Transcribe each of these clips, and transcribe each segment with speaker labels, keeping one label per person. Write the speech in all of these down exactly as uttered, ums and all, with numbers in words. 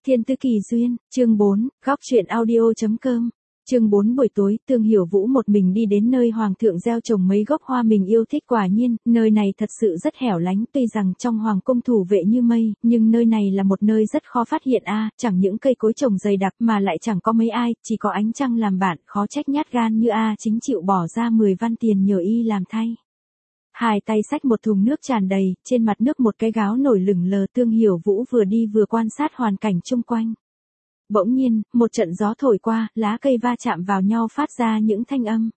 Speaker 1: Thiên Tứ Kỳ Duyên, chương bốn, góc truyện audio.com. Chương bốn buổi tối, Tương Hiểu Vũ một mình đi đến nơi hoàng thượng gieo trồng mấy gốc hoa mình yêu thích, quả nhiên, nơi này thật sự rất hẻo lánh, tuy rằng trong hoàng cung thủ vệ như mây, nhưng nơi này là một nơi rất khó phát hiện a, chẳng những cây cối trồng dày đặc mà lại chẳng có mấy ai, chỉ có ánh trăng làm bạn, khó trách nhát gan như a chính chịu bỏ ra mười văn tiền nhờ y làm thay. Hai tay xách một thùng nước tràn đầy, trên mặt nước một cái gáo nổi lửng lờ. Tương Hiểu Vũ vừa đi vừa quan sát hoàn cảnh chung quanh. Bỗng nhiên, một trận gió thổi qua, lá cây va chạm vào nhau phát ra những thanh âm.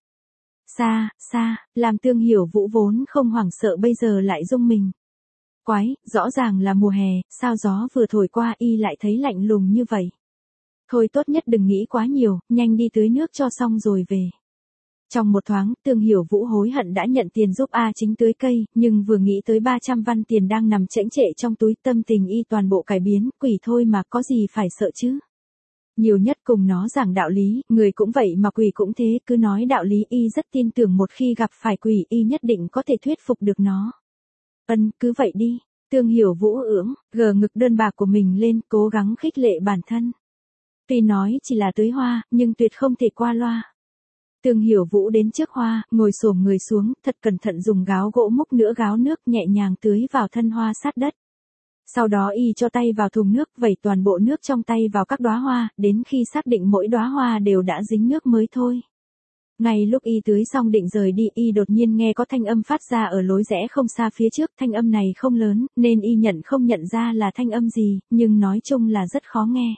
Speaker 1: Xa, xa, làm Tương Hiểu Vũ vốn không hoảng sợ bây giờ lại rung mình. Quái, rõ ràng là mùa hè, sao gió vừa thổi qua y lại thấy lạnh lùng như vậy. Thôi tốt nhất đừng nghĩ quá nhiều, nhanh đi tưới nước cho xong rồi về. Trong một thoáng, Tương Hiểu Vũ hối hận đã nhận tiền giúp A Chính tưới cây, nhưng vừa nghĩ tới ba trăm văn tiền đang nằm chễnh trệ trong túi, tâm tình y toàn bộ cải biến, quỷ thôi mà có gì phải sợ chứ. Nhiều nhất cùng nó giảng đạo lý, người cũng vậy mà quỷ cũng thế, cứ nói đạo lý y rất tin tưởng một khi gặp phải quỷ y nhất định có thể thuyết phục được nó. Ân, cứ vậy đi. Tương Hiểu Vũ ưỡng, gờ ngực đơn bạc của mình lên, cố gắng khích lệ bản thân. Tuy nói chỉ là tưới hoa, nhưng tuyệt không thể qua loa. Tương Hiểu Vũ đến trước hoa, ngồi xổm người xuống, thật cẩn thận dùng gáo gỗ múc nửa gáo nước nhẹ nhàng tưới vào thân hoa sát đất. Sau đó y cho tay vào thùng nước, vẩy toàn bộ nước trong tay vào các đóa hoa, đến khi xác định mỗi đóa hoa đều đã dính nước mới thôi. Ngay lúc y tưới xong định rời đi, y đột nhiên nghe có thanh âm phát ra ở lối rẽ không xa phía trước, thanh âm này không lớn, nên y nhận không nhận ra là thanh âm gì, nhưng nói chung là rất khó nghe.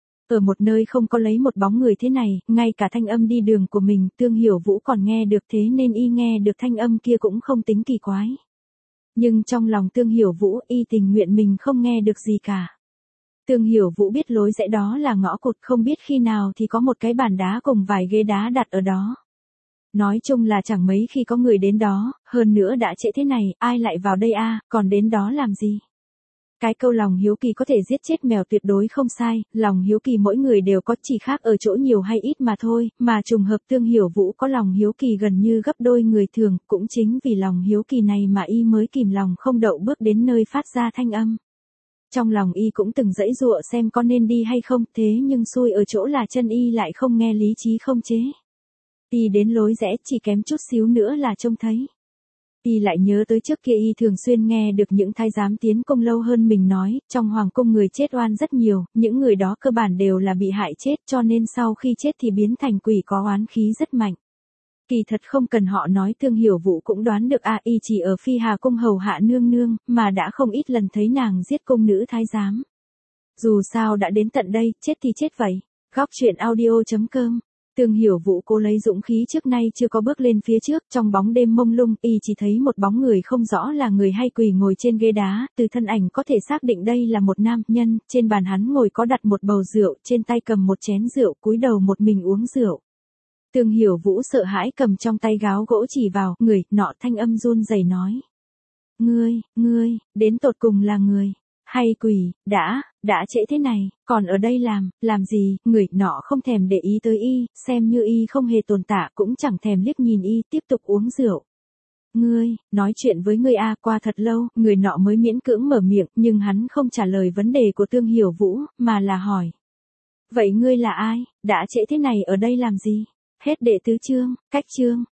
Speaker 1: Ở một nơi không có lấy một bóng người thế này, ngay cả thanh âm đi đường của mình, Tương Hiểu Vũ còn nghe được, thế nên y nghe được thanh âm kia cũng không tính kỳ quái. Nhưng trong lòng Tương Hiểu Vũ, y tình nguyện mình không nghe được gì cả. Tương Hiểu Vũ biết lối rẽ đó là ngõ cụt, không biết khi nào thì có một cái bàn đá cùng vài ghế đá đặt ở đó. Nói chung là chẳng mấy khi có người đến đó, hơn nữa đã trễ thế này, ai lại vào đây a, còn đến đó làm gì? Cái câu lòng hiếu kỳ có thể giết chết mèo tuyệt đối không sai, lòng hiếu kỳ mỗi người đều có, chỉ khác ở chỗ nhiều hay ít mà thôi, mà trùng hợp Tương Hiểu Vũ có lòng hiếu kỳ gần như gấp đôi người thường, cũng chính vì lòng hiếu kỳ này mà y mới kìm lòng không đậu bước đến nơi phát ra thanh âm. Trong lòng y cũng từng giãy giụa xem có nên đi hay không, thế nhưng xui ở chỗ là chân y lại không nghe lý trí không chế. Y đến lối rẽ chỉ kém chút xíu nữa là trông thấy. Y lại nhớ tới trước kia y thường xuyên nghe được những thái giám tiến cung lâu hơn mình nói, trong hoàng cung người chết oan rất nhiều, những người đó cơ bản đều là bị hại chết, cho nên sau khi chết thì biến thành quỷ có oán khí rất mạnh. Kỳ thật không cần họ nói, Tương Hiểu Vũ cũng đoán được a, y chỉ ở Phi Hà cung hầu hạ nương nương, mà đã không ít lần thấy nàng giết cung nữ thái giám. Dù sao đã đến tận đây, chết thì chết vậy. Góc truyện audio.com. Tương Hiểu Vũ cố lấy dũng khí trước nay chưa có bước lên phía trước, trong bóng đêm mông lung, y chỉ thấy một bóng người không rõ là người hay quỷ ngồi trên ghế đá, từ thân ảnh có thể xác định đây là một nam nhân, trên bàn hắn ngồi có đặt một bầu rượu, trên tay cầm một chén rượu, cúi đầu một mình uống rượu. Tương Hiểu Vũ sợ hãi cầm trong tay gáo gỗ chỉ vào, người, nọ thanh âm run rẩy nói. Ngươi, ngươi, đến tột cùng là người, hay quỷ, đã, đã trễ thế này, còn ở đây làm, làm gì, người, nọ không thèm để ý tới y, xem như y không hề tồn tại cũng chẳng thèm liếc nhìn y, tiếp tục uống rượu. Ngươi, nói chuyện với ngươi a, qua thật lâu, người nọ mới miễn cưỡng mở miệng, nhưng hắn không trả lời vấn đề của Tương Hiểu Vũ, mà là hỏi. Vậy ngươi là ai, đã trễ thế này ở đây làm gì? Hết đệ tứ chương, cách chương.